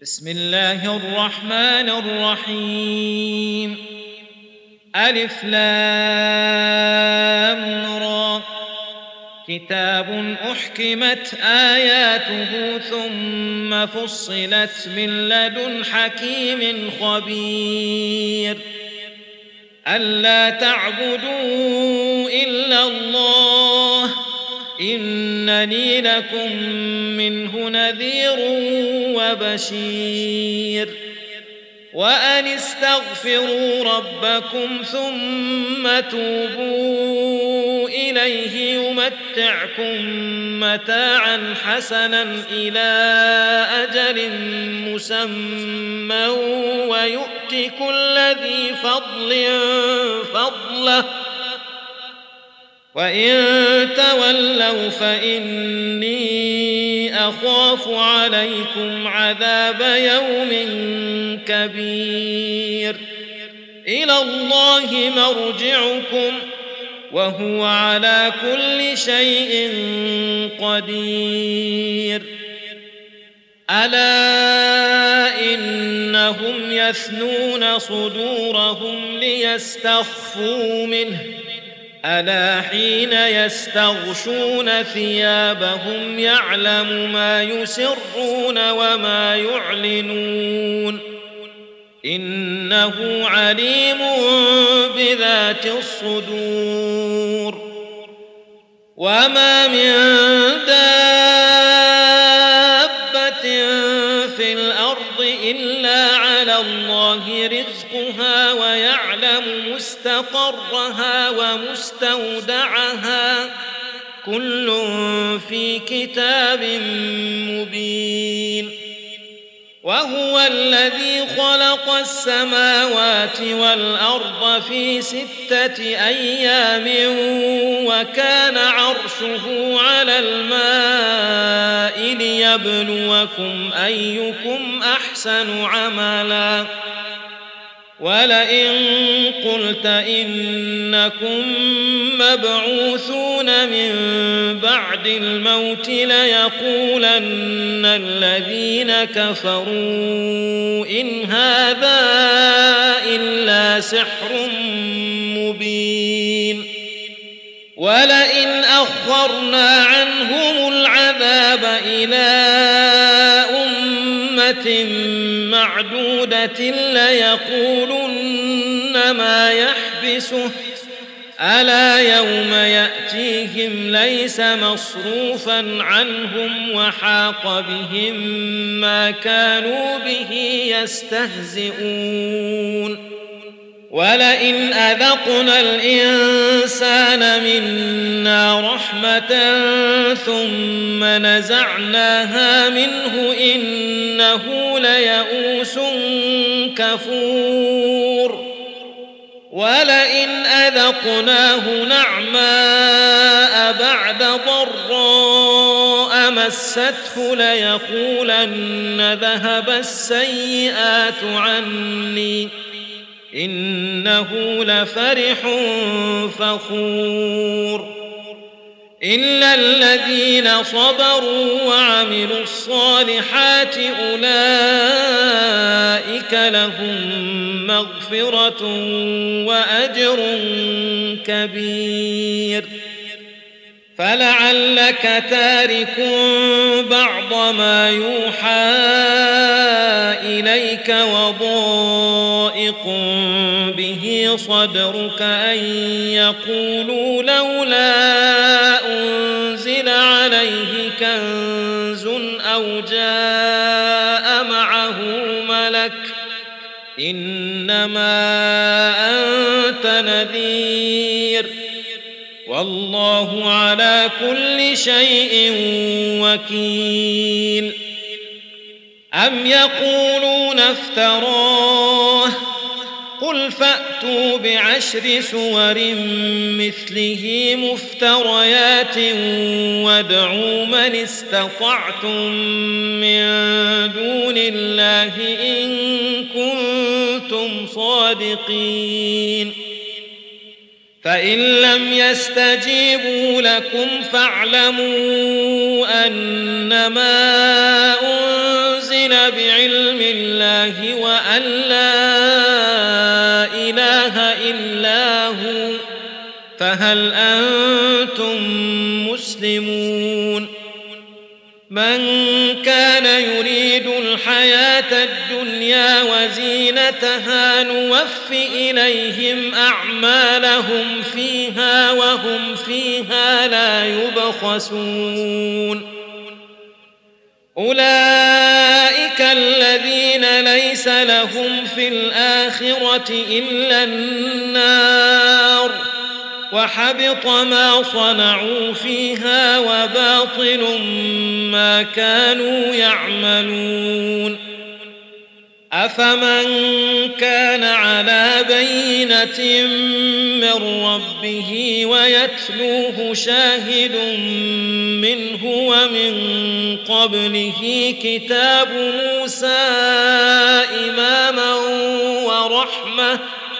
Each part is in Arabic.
بسم الله الرحمن الرحيم. ألف لام را. كتاب أحكمت آياته ثم فصلت من لدن حكيم خبير. ألا تعبدوا إلا الله إنني لكم منه نذير وبشير. وأن استغفروا ربكم ثم توبوا إليه يمتعكم متاعا حسنا إلى أجل مسمى ويؤت كل ذي فضل فضله وإن تولوا فإني أخاف عليكم عذاب يوم كبير. إلى الله مرجعكم وهو على كل شيء قدير. ألا إنهم يثنون صدورهم ليستخفوا منه ألا حين يستغشون ثيابهم يعلم ما يسرون وما يعلنون إنه عليم بذات الصدور. وما من دابة في الأرض إلا على الله رزقها ويعلم مستقرها ومستودعها كل في كتاب مبين. وهو الذي خلق السماوات والأرض في 6 أيام وكان عرشه على الماء ليبلوكم أيكم أحسن عملا. ولئن قلت إنكم مبعوثون من بعد الموت ليقولن الذين كفروا إن هذا إلا سحر مبين. ولئن أخرنا عنهم العذاب إلى أمة معدودة ليقولن ما يحبسه ألا يوم يأتيهم ليس مصروفا عنهم وحاق بهم ما كانوا به يستهزئون. ولئن أذقنا الإنسان منا رحمة ثم نزعناها منه إنه ليئوس كفور. ولئن أذقناه نعماء بعد ضراء مسته ليقولن ذهب السيئات عني إنه لفرح فخور. إلا الذين صبروا وعملوا الصالحات أولئك لهم مغفرة وأجر كبير. فلعلك تارك بعض ما يوحى إليك وضائق به صدرك أن يقولوا لولا أنزل عليه كنز أو جاء معه ملك إنما أنت نذير والله على كل شيء وكيل. أم يقولون افتراه قل فأتوا ب10 سور مثله مفتريات وادعوا من استطعتم من دون الله إن كنتم صادقين. فإن لم يستجيبوا لكم فاعلموا أنما أنزل بعلم الله وأن لا إله إلا هو، فهل أنتم مسلمون؟ من كان يريد الحياة الدنيا وزينتها نوف إليهم أعمالهم فيها وهم فيها لا يبخسون. أولئك الذين ليس لهم في الآخرة إلا النار، وحبط ما صنعوا فيها وباطل ما كانوا يعملون. أفمن كان على بينة من ربه ويتلوه شاهد منه ومن قبله كتاب موسى إماما ورحمة،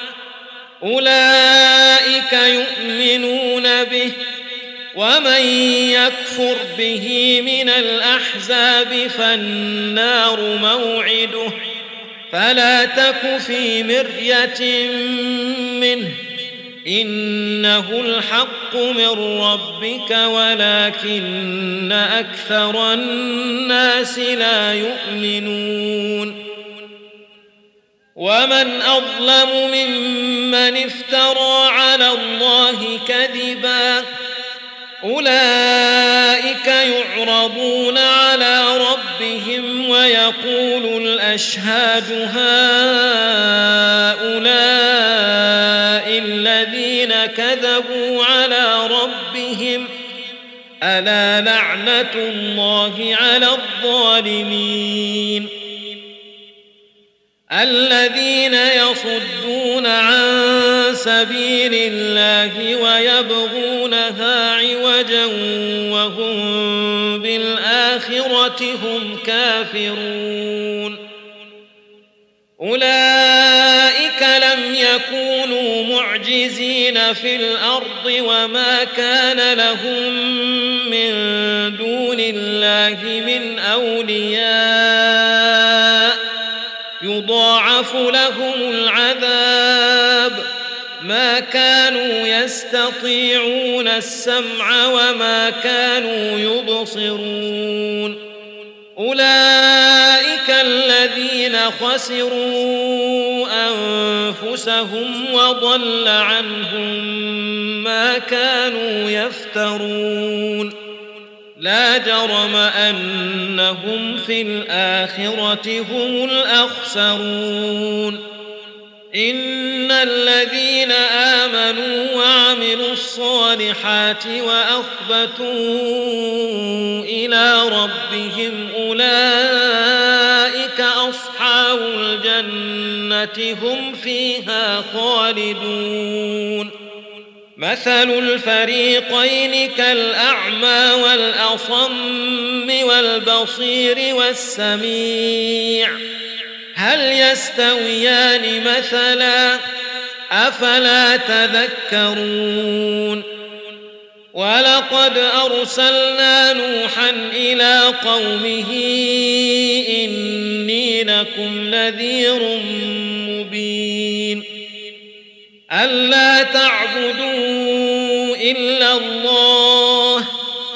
أولئك يؤمنون به، ومن يكفر به من الأحزاب فالنار موعده، فلا تك في مرية منه، إنه الحق من ربك ولكن أكثر الناس لا يؤمنون. ومن أظلم ممن افترى على الله كذبا، أولئك يعرضون على ربهم ويقول الأشهاد هؤلاء الذين كذبوا على ربهم، ألا لعنة الله على الظالمين. الذين يصدون عن سبيل الله ويبغونها عوجا وهم بالآخرة هم كافرون، أولئك لم يكونوا معجزين في الأرض وما كان لهم من دون الله من أولياء، يضاعف لهم العذاب، ما كانوا يستطيعون السمع وما كانوا يبصرون. أولئك الذين خسروا أنفسهم وضل عنهم ما كانوا يفترون، لا جرم أنهم في الآخرة هم الأخسرون. إن الذين آمنوا وعملوا الصالحات وأخبتوا إلى ربهم أولئك أصحاب الجنة هم فيها خالدون. مثل الفريقين كالأعمى والأصم والبصير والسميع، هل يستويان مثلا؟ أفلا تذكرون. ولقد أرسلنا نوحا إلى قومه إني لكم نذير مبين، ألا تعبدوا إلا الله،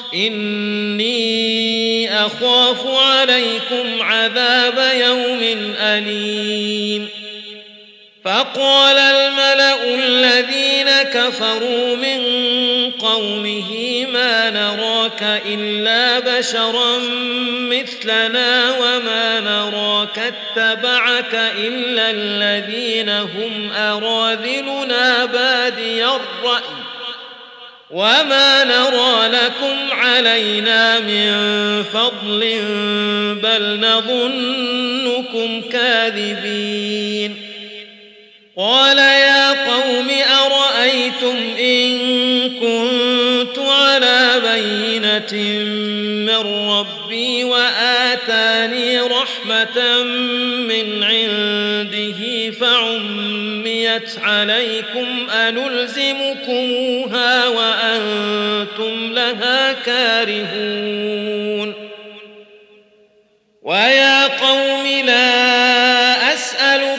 إني أخاف عليكم عذاب يوم أليم. فقال الملأ الذين كفروا من قومه ما نراك إلا بشرا مثلنا وما نراك اتبعك إلا الذين هم أراذلنا بادي الرأي وما نرى لكم علينا من فضل بل نظنكم كاذبين. قال يا قوم أرأيتم إن كنت على بينة من ربي وآتاني رحمة من عنده فعميت عليكم أنلزمكموها وأنتم لها كارهون. ويا قوم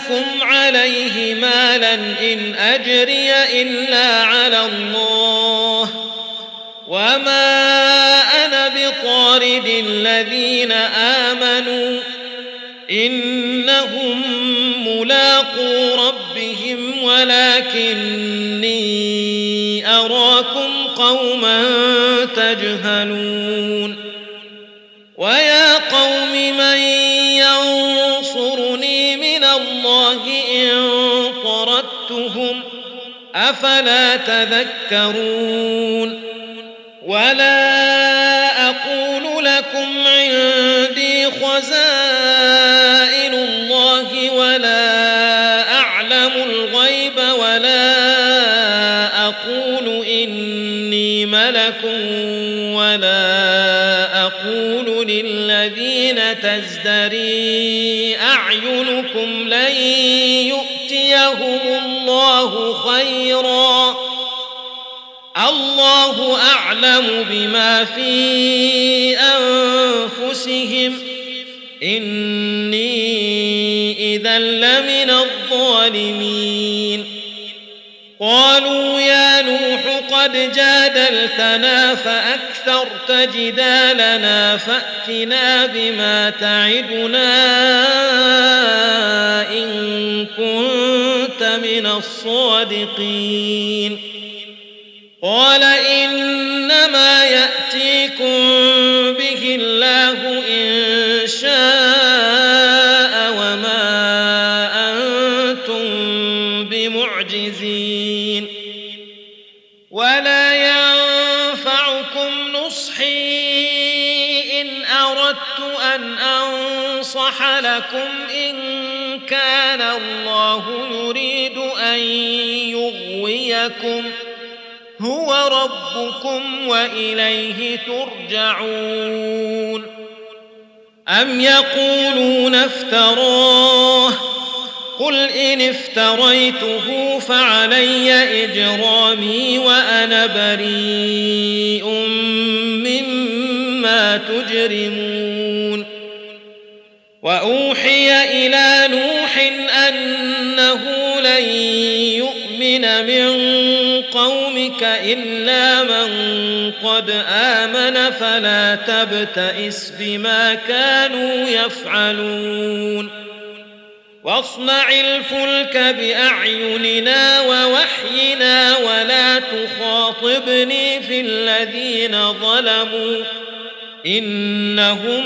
أسألكم عليه مالا إن أجري إلا على الله وما أنا بطارد الذين آمنوا إنهم ملاقو ربهم ولكني أراكم قوما تجهلون ويا قوم من ينصرني من الله إن طردتهم أفلا تذكرون ولا أقول لكم عندي خزائن الله ولا أعلم الغيب ولا أقول إني ملك ولا أقول للذين تزدري أعينكم لن يؤتيهم الله خيرا الله أعلم بما في أنفسهم إني إذا لمن الظالمين قالوا يا نوح قد جادلتنا فأكثرت جدالنا فأتنا بما تعدنا إن كنت من الصادقين قال إنما يأتيكم به الله إن شاء وما أنتم بمعجزين ولا ينفعكم نصحي إن أردت أن أنصح لكم إن كان الله يريد أن يغويكم هو ربكم وإليه ترجعون أم يقولون افتراه قل إن افتريته فعلي إجرامي وأنا بريء مما تجرمون وأوحي إلى نوح أنه لن يؤمن من قومك إلا من قد آمن فلا تبتئس بما كانوا يفعلون واصنع الفلك بأعيننا ووحينا ولا تخاطبني في الذين ظلموا إنهم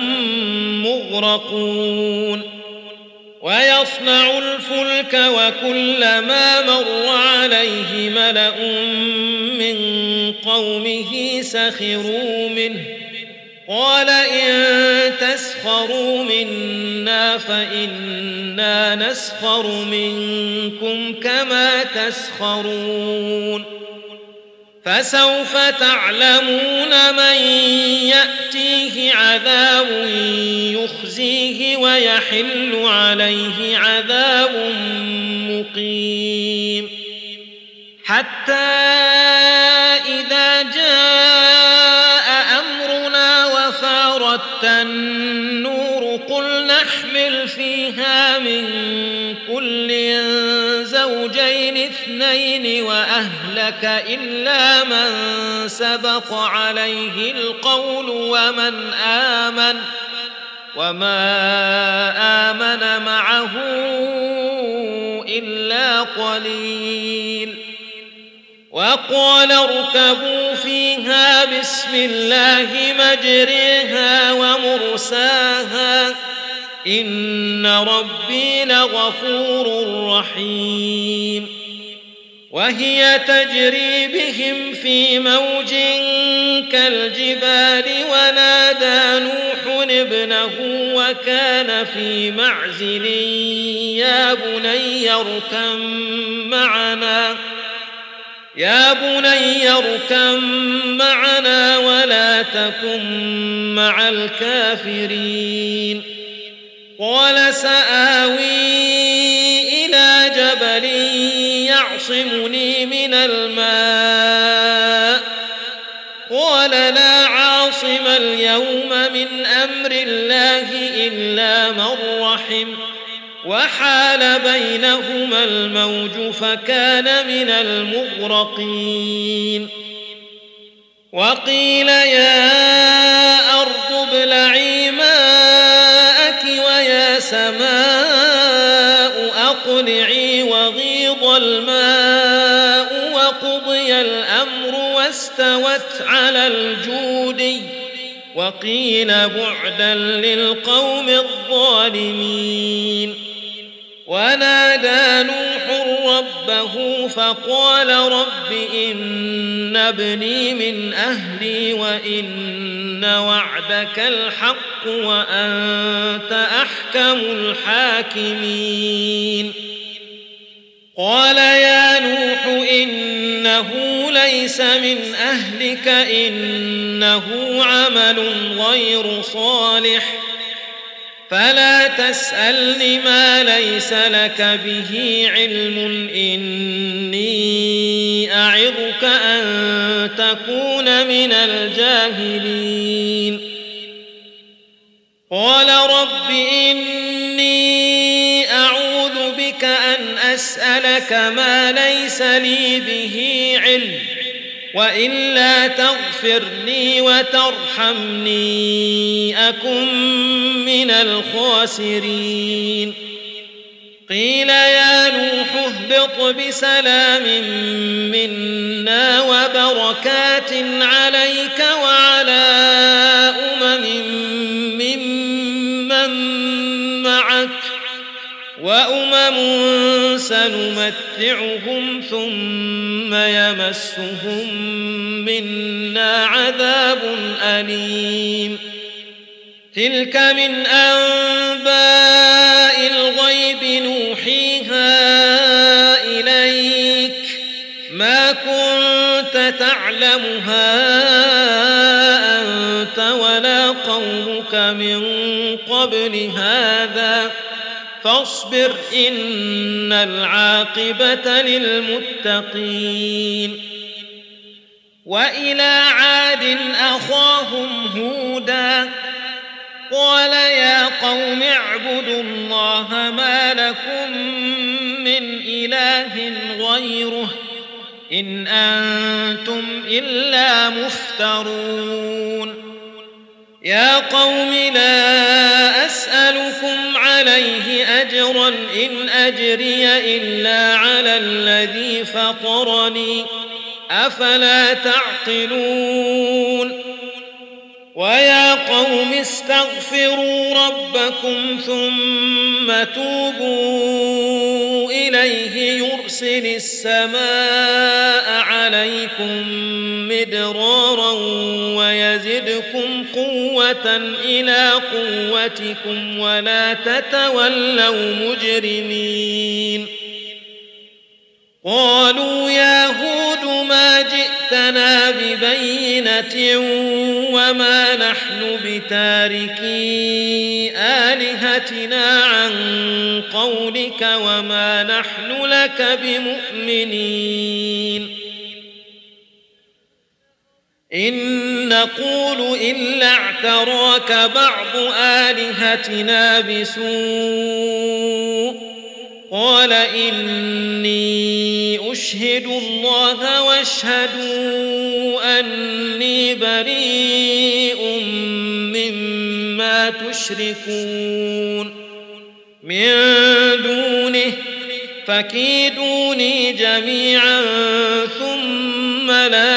مغرقون ويصنع الفلك وكلما مر عليه ملأ من قومه سخروا منه قال إن تسخروا منا فإنا نسخر منكم كما تسخرون فسوف تعلمون من يأتيه عذاب يخزيه ويحل عليه عذاب مقيم حتى إذا جاء أمرنا وفارت النور قل نحمل فيها من كل زوجين اثنين وأهلك إلا من سبق عليه القول وما آمن معه إلا قليل وقال اركبوا فيها بسم الله مجريها ومرساها إن ربي لغفور رحيم وهي تجري بهم في موج كالجبال ونادى نوح ابنه وكان في معزل يا بني اركب معنا ولا تكن مع الكافرين قال سآوي إلى جبل يعصمني من الماء قال لا عاصم اليوم من أمر الله إلا من رحم وحال بينهما الموج فكان من المغرقين وقيل يا أرض ابلعي ماءك ويا سماء أقلعي وغيض الماء وقضي الأمر واستوت على الجودي وقيل بعدا للقوم الظالمين ونادى نوح ربه فقال رب إن ابني من أهلي وإن وعدك الحق وأنت أحكم الحاكمين قال يا نوح إنه ليس من أهلك إنه عمل غير صالح فلا تسألني ما ليس لك به علم إني أعظك أن تكون من الجاهلين قال رب إني أعوذ بك أن أسألك ما ليس لي به علم وإلا تغفر لي وترحمني أكن من الخاسرين قيل يا نوح اهبط بسلام منا وبركات عليك وعلى ممن معك وأمم سنمتعهم ثم يمسهم منا عذاب أليم تلك من أنباء الغيب نوحيها إليك ما كنت تعلمها أنت ولا قومك من قبل هذا فاصبر إن العاقبة للمتقين وإلى عاد أخاهم هودا قال يا قوم اعبدوا الله ما لكم من إله غيره إن أنتم إلا مفترون يا قوم لا أسألكم عليه أجرا إن أجري إلا على الذي فطرني أفلا تعقلون ويا قوم استغفروا ربكم ثم توبوا إليه يرسل السماء عليكم مدرارا ويزدكم قوة إلى قوتكم ولا تتولوا مجرمين قالوا يا هود ما جئتنا ببينة وما نحن بتاركي آلهتنا عن قولك وما نحن لك بمؤمنين إن نقول إلا اعتراك بعض آلهتنا بسوء قال إني أشهد الله واشهدوا أني بريء مما تشركون من دونه فكيدوني جميعا ثم لا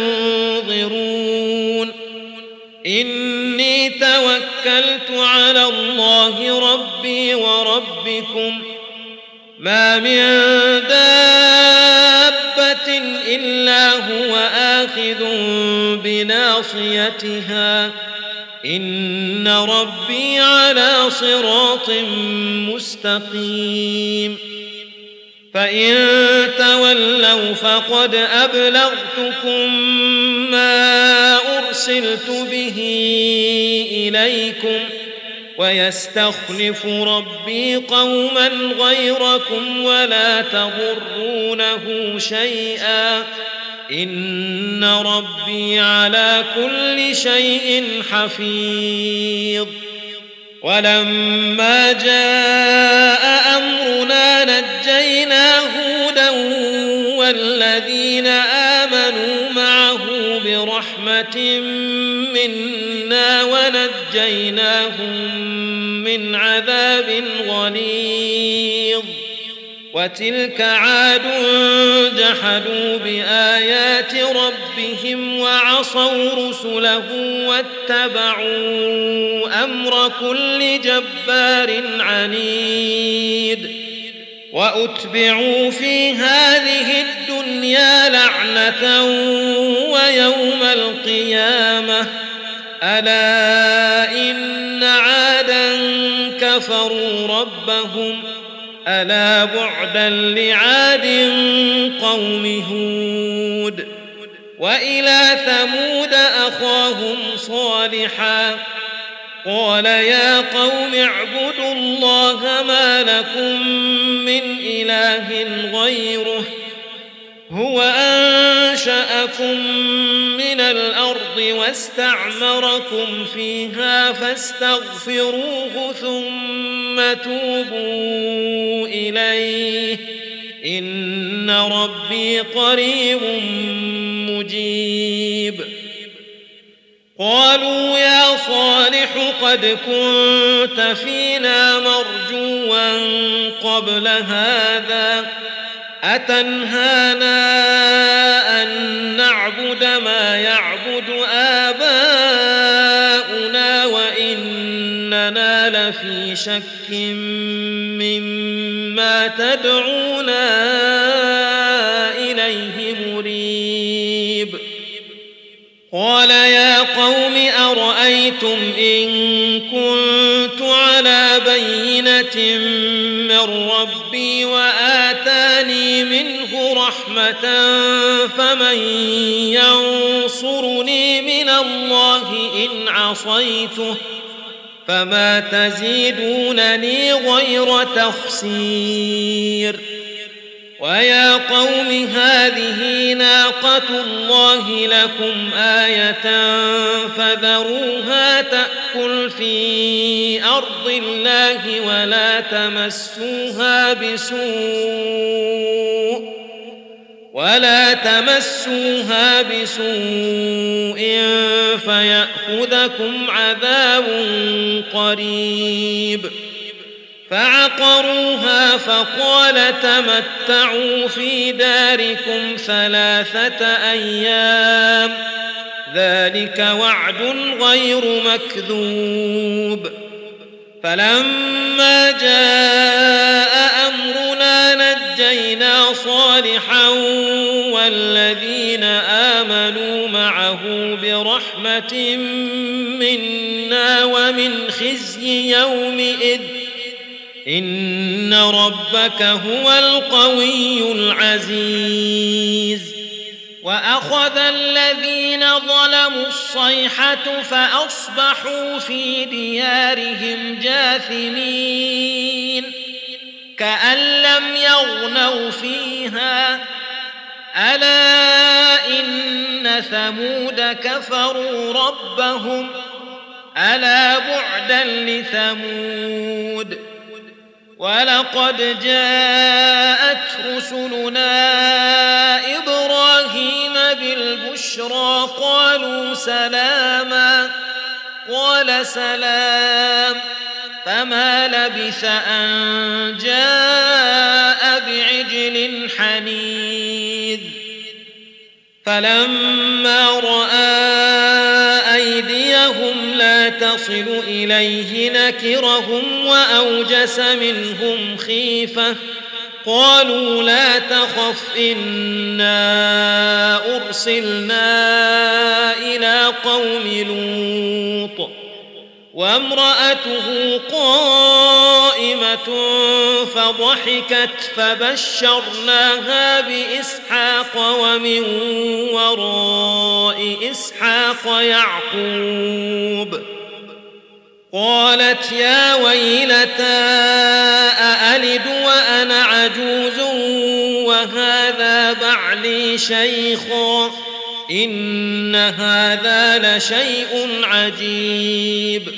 تنظرون إني توكلت على الله ربي وربكم ما من دابة إلا هو آخذ بناصيتها إن ربي على صراط مستقيم فإن تولوا فقد أبلغتكم ما أرسلت به إليكم ويستخلف ربي قوما غيركم ولا تضرونه شيئا إن ربي على كل شيء حفيظ ولما جاء ونجيناهم من عذاب غليظ وتلك عاد جحدوا بآيات ربهم وعصوا رسله واتبعوا أمر كل جبار عنيد وأتبعوا في هذه الدنيا لعنة ويوم القيامة ألا إن عادا كفروا ربهم ألا بعدا لعاد قوم هود وإلى ثمود أخاهم صالحا قال يا قوم اعبدوا الله ما لكم من إله غيره هو أنشأكم من الأرض واستعمركم فيها فاستغفروه ثم توبوا إليه إن ربي قريب مجيب قالوا يا صالح قد كنت فينا مرجوا قبل هذا أتنهانا أن نعبد ما يعبد آباؤنا وإننا لفي شك مما تدعونا إليه مريب قال يا قوم أرأيتم إن كنت على بينة من ربي وآتاني منه رحمة فمن ينصرني من الله إن عصيته فما تزيدونني غير تخسير ويا قوم هذه ناقة الله لكم آية فذروها تأكل في أرض الله ولا تمسوها بسوء فيأخذكم عذاب قريب فعقروها فقال تمتعوا في داركم 3 أيام ذلك وعد غير مكذوب فلما جاء أمرنا نجينا صالحا والذين آمنوا معه برحمة منا ومن خزي يومئذ إن ربك هو القوي العزيز وأخذ الذين ظلموا الصيحة فأصبحوا في ديارهم جاثمين كأن لم يغنوا فيها ألا إن ثمود كفروا ربهم ألا بعدا لثمود ولقد جاءت رسلنا إبراهيم بالبشرى قالوا سلاما قال سلام فما لبث أن جاء بعجل حنيذ فلما رأى أيديهم لا تصل إليه نكرهم وأوجس منهم خيفة قالوا لا تخف إنا أرسلنا إلى قوم لوط وامرأته قائمة فضحكت فبشرناها بإسحاق ومن وراء إسحاق يعقوب قالت يا ويلتى أألد وأنا عجوز وهذا بعلي شيخا إن هذا لشيء عجيب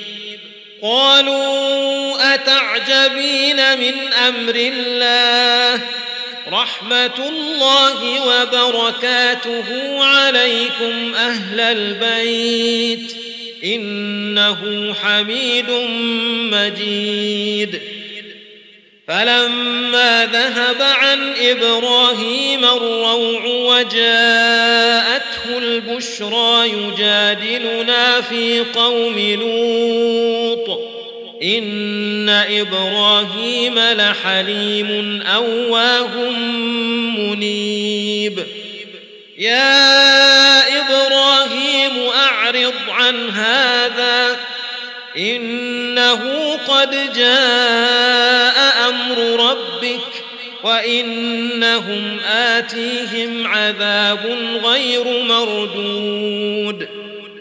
قالوا أتعجبين من أمر الله رحمة الله وبركاته عليكم أهل البيت إنه حميد مجيد. فلما ذهب عن إبراهيم الروع وجاءته البشرى يجادلنا في قوم لوط إن إبراهيم لحليم أواه منيب. يا إبراهيم أعرض عن هذا إنه قد جاء أمر ربك وإنهم آتيهم عذاب غير مردود.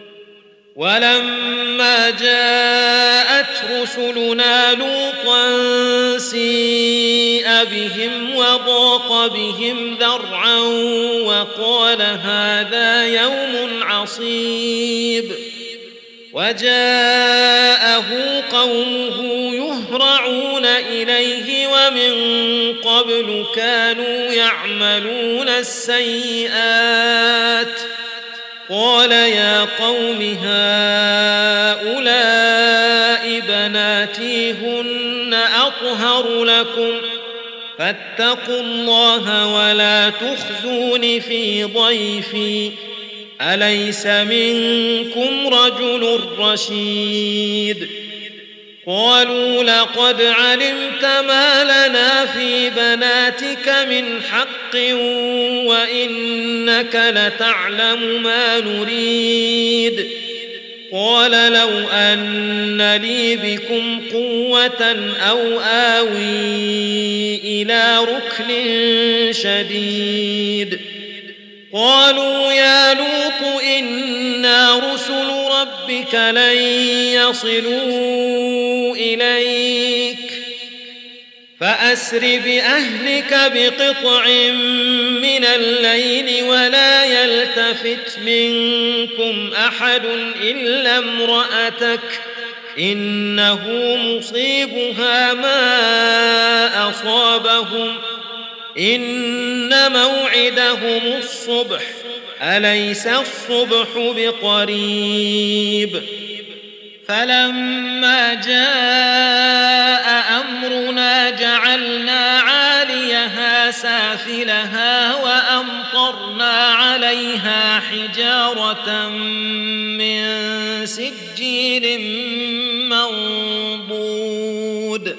ولما جاءت رسلنا لوطا سيء بهم وضاق بهم ذرعا وقال هذا يوم عصيب. وجاءه قومه يهرعون إليه ومن قبل كانوا يعملون السيئات. قال يا قوم هؤلاء بناتي هن أطهر لكم فاتقوا الله ولا تخزون في ضيفي أليس منكم رجل رشيد. قالوا لقد علمت ما لنا في بناتك من حق وإنك لتعلم ما نريد. قال لو أن لي بكم قوة أو آوي إلى ركن شديد. قالوا يا لوط إنا رسل ربك لن يصلوا إليك فأسر بأهلك بقطع من الليل ولا يلتفت منكم أحد إلا امرأتك إنه مصيبها ما أصابهم إن موعدهم الصبح أليس الصبح بقريب. فلما جاء أمرنا جعلنا عاليها سافلها وأمطرنا عليها حجارة من سجيل منضود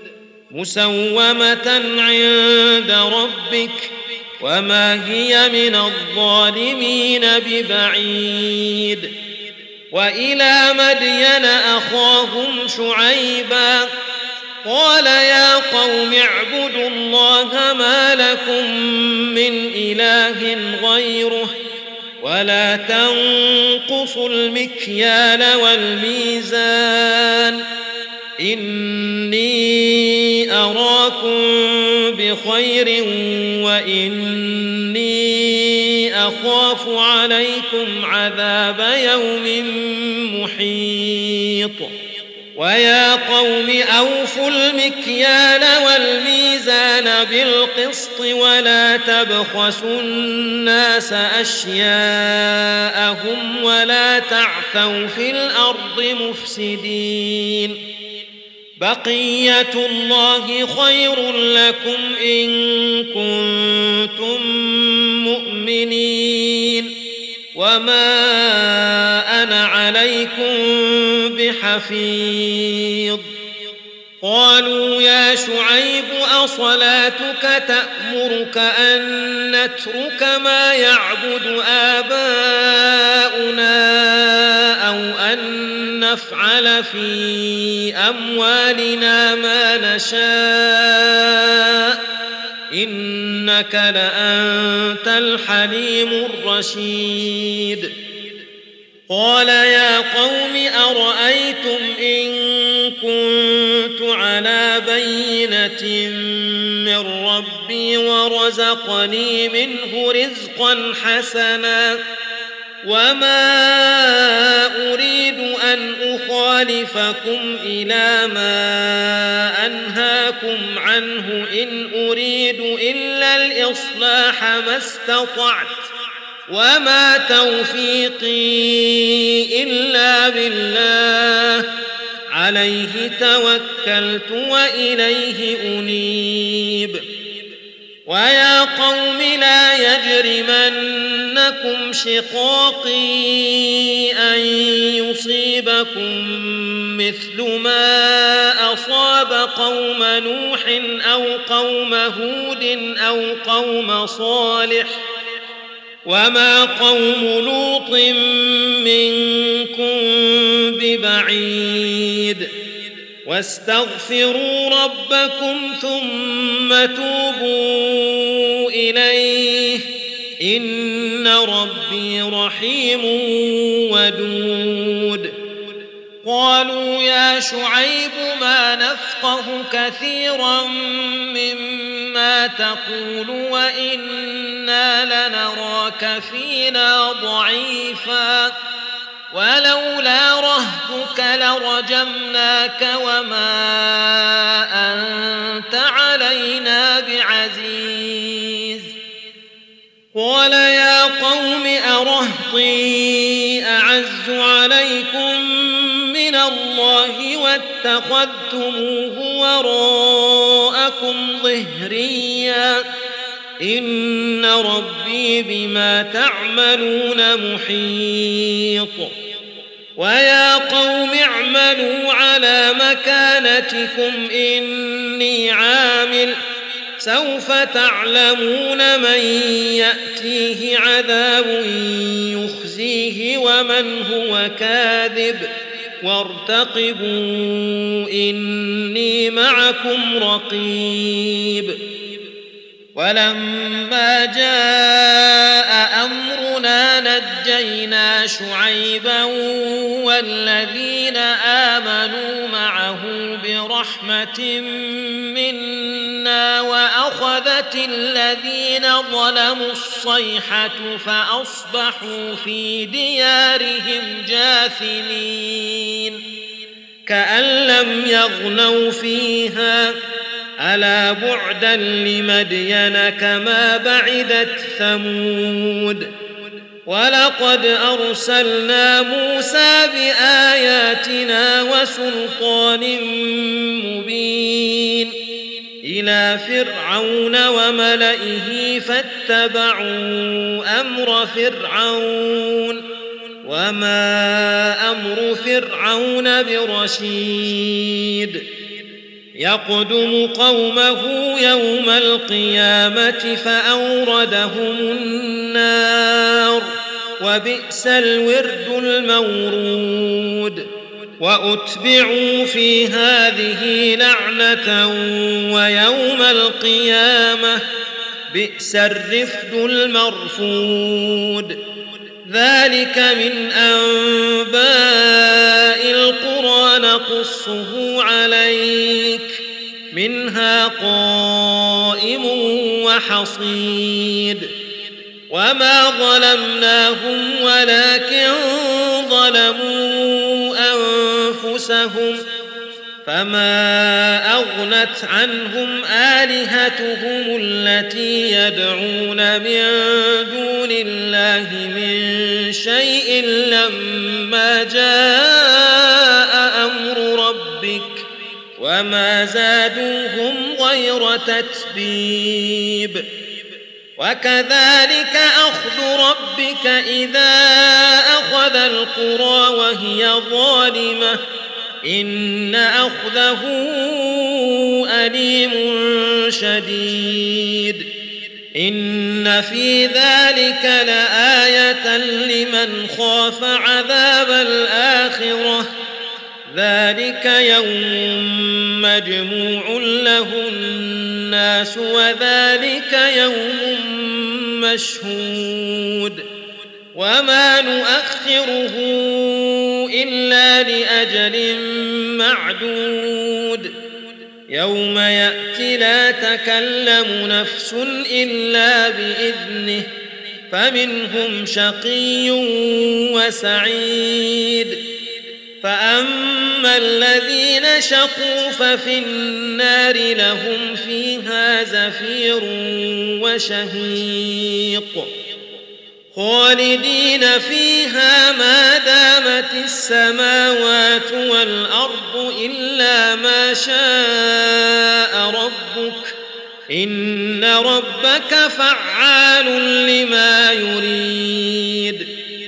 مسومة عند ربك وما هي من الظالمين ببعيد. وإلى مدين أخاهم شعيبا قال يا قوم اعبدوا الله ما لكم من إله غيره ولا تنقصوا المكيال والميزان إني أراكم بخير وإني أخاف عليكم عذاب يوم محيط. ويا قوم أوفوا المكيال والميزان بالقسط ولا تبخسوا الناس أشياءهم ولا تعثوا في الأرض مفسدين. بقية الله خير لكم إن كنتم مؤمنين وما أنا عليكم بحفيظ. قالوا يا شعيب أصلاتك تأمرك أن نترك ما يعبد آباؤنا أو أن نفعل في أموالنا ما نشاء إنك لأنت الحليم الرشيد. قال يا قوم أرأيتم إن كنت على بينة من ربي ورزقني منه رزقا حسنا وما أريد أن أخالفكم إلى ما أنهاكم عنه إن أريد إلا الإصلاح ما استطعت وما توفيقي إلا بالله عليه توكلت وإليه أنيب. ويا قوم لا يجرمنكم شقاقي أن يصيبكم مثل ما أصاب قوم نوح أو قوم هود أو قوم صالح وما قوم لوط منكم ببعيد. واستغفروا ربكم ثم توبوا إليه إن ربي رحيم ودود. قالوا يا شعيب ما نفقه كثيرا مما تقول وإنا لنراك فينا ضعيفا ولولا رهتك لرجمناك وما أنت علينا بعزيز. قال يا قوم أرهطي أعز عليكم من الله واتخذتموه وراءكم ظهريا إن ربي بما تعملون محيط. ويا قوم اعملوا على مكانتكم إني عامل سوف تعلمون من يأتيه عذاب يخزيه ومن هو كاذب وارتقبوا إني معكم رقيب. ولما جاء أمرنا نجينا شعيبا والذين آمنوا معه برحمة منا وأخذت الذين ظلموا الصيحة فأصبحوا في ديارهم جاثمين كأن لم يغنوا فيها ألا بعدا لمدين كما بعدت ثمود. ولقد أرسلنا موسى بآياتنا وسلطان مبين إلى فرعون وملئه فاتبعوا أمر فرعون وما أمر فرعون برشيد. يقدم قومه يوم القيامة فأوردهم النار وبئس الورد المورود. وأتبعوا في هذه لعنة ويوم القيامة بئس الرفد المرفود. ذلك من أنباء القرى نقصه عليك منها قائم وحصيد. وما ظلمناهم ولكن ظلموا أنفسهم فما أغنت عنهم آلهتهم التي يدعون من دون الله من شيء لما جاء أمر ربك وما زادوهم غير تتبيب. وكذلك أخذ ربك إذا أخذ القرى وهي ظالمة إن أخذه أليم شديد. إن في ذلك لآية لمن خاف عذاب الآخرة ذلك يوم مجموع له الناس وذلك يوم مشهود. وما نؤخره إلا لأجل معدود يوم يأتي لا تكلم نفس إلا بإذنه فمنهم شقي وسعيد. فأما الذين شقوا ففي النار لهم فيها زفير وشهيق. خالدين فيها ما دامت السماوات والأرض إلا ما شاء ربك إن ربك فعال لما يريد.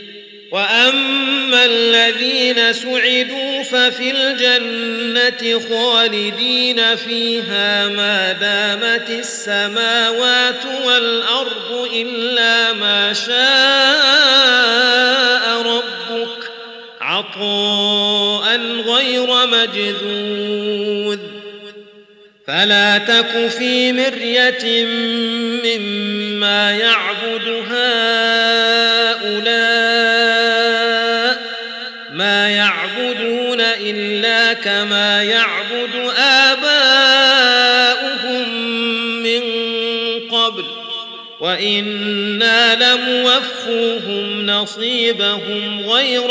وأما الذين سعدوا ففي الجنة خالدين فيها ما دامت السماوات والأرض إلا ما شاء ربك عطاء غير مجذوذ. فلا تك في مرية مما يعبد هؤلاء ما يعبدون إلا كما يعبد آباؤهم من قبل وإنا لموفوهم نصيبهم غير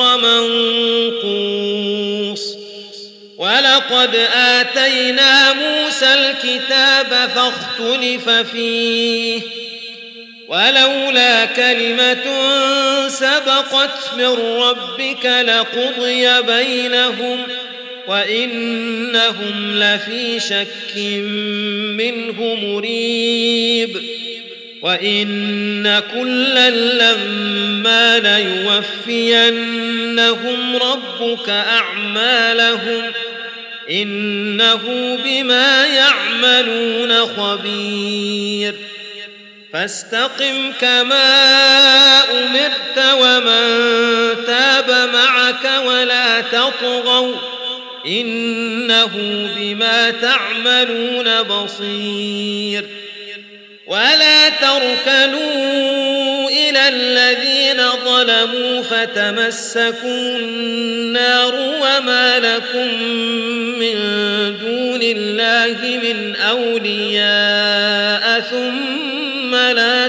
منقوص. ولقد آتينا موسى الكتاب فاختلف فيه ولولا كلمة سبقت من ربك لقضي بينهم وإنهم لفي شك منه مريب. وإن كلا لما ليوفينهم ربك أعمالهم إنه بما يعملون خبير. فاستقم كما أمرت ومن تاب معك ولا تطغوا إنه بما تعملون بصير. ولا تركنوا إلى الذين ظلموا فتمسكوا النار وما لكم من دون الله من أولياء ثم لا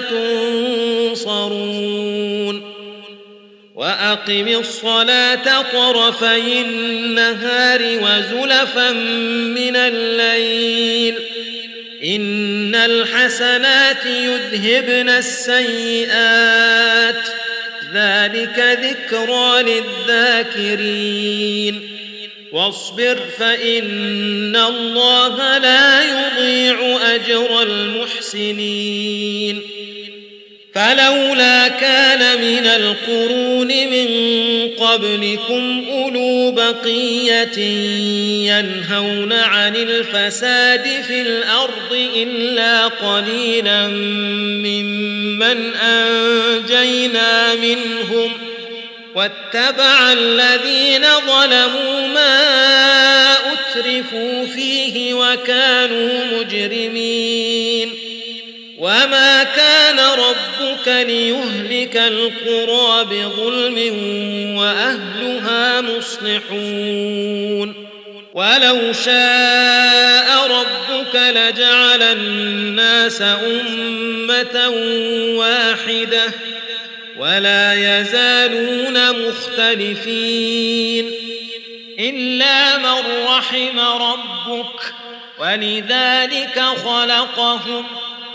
تنصرون. وأقم الصلاة طرفي النهار وزلفا من الليل إن الحسنات يذهبن السيئات ذلك ذكرى للذاكرين. واصبر فإن الله لا يضيع أجر المحسنين. فلولا كان من القرون من قبلكم أولو بقية ينهون عن الفساد في الأرض إلا قليلا ممن أنجينا منهم واتبع الذين ظلموا ما أترفوا فيه وكانوا مجرمين. وما كان ربك ليهلك القرى بظلم وأهلها مصلحون. ولو شاء ربك لجعل الناس أمة واحدة ولا يزالون مختلفين إلا من رحم ربك ولذلك خلقهم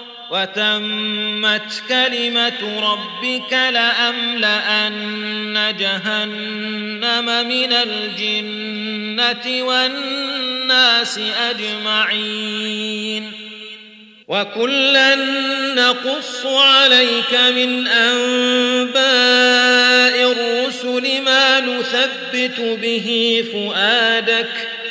وتمت كلمة ربك لأملأن جهنم من الجنة والناس أجمعين. وكلا نقص عليك من أنباء الرسل ما نثبت به فؤادك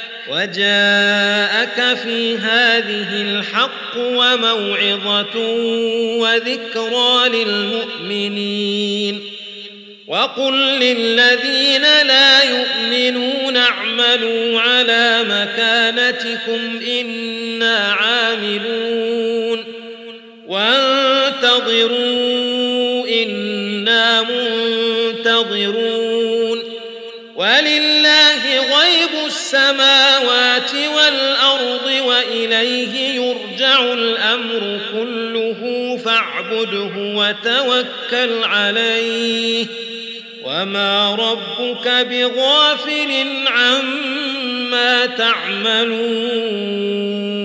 وجاءك في هذه الحق وموعظة وذكرى للمؤمنين. وقل للذين لا يؤمنون اعملوا على مكانتكم إنا عاملون وانتظروا إنا منتظرون. ولله غيب السماوات والأرض وإليه يرجع الأمر كله فاعبده وتوكل عليه وما ربك بغافل عما تعملون.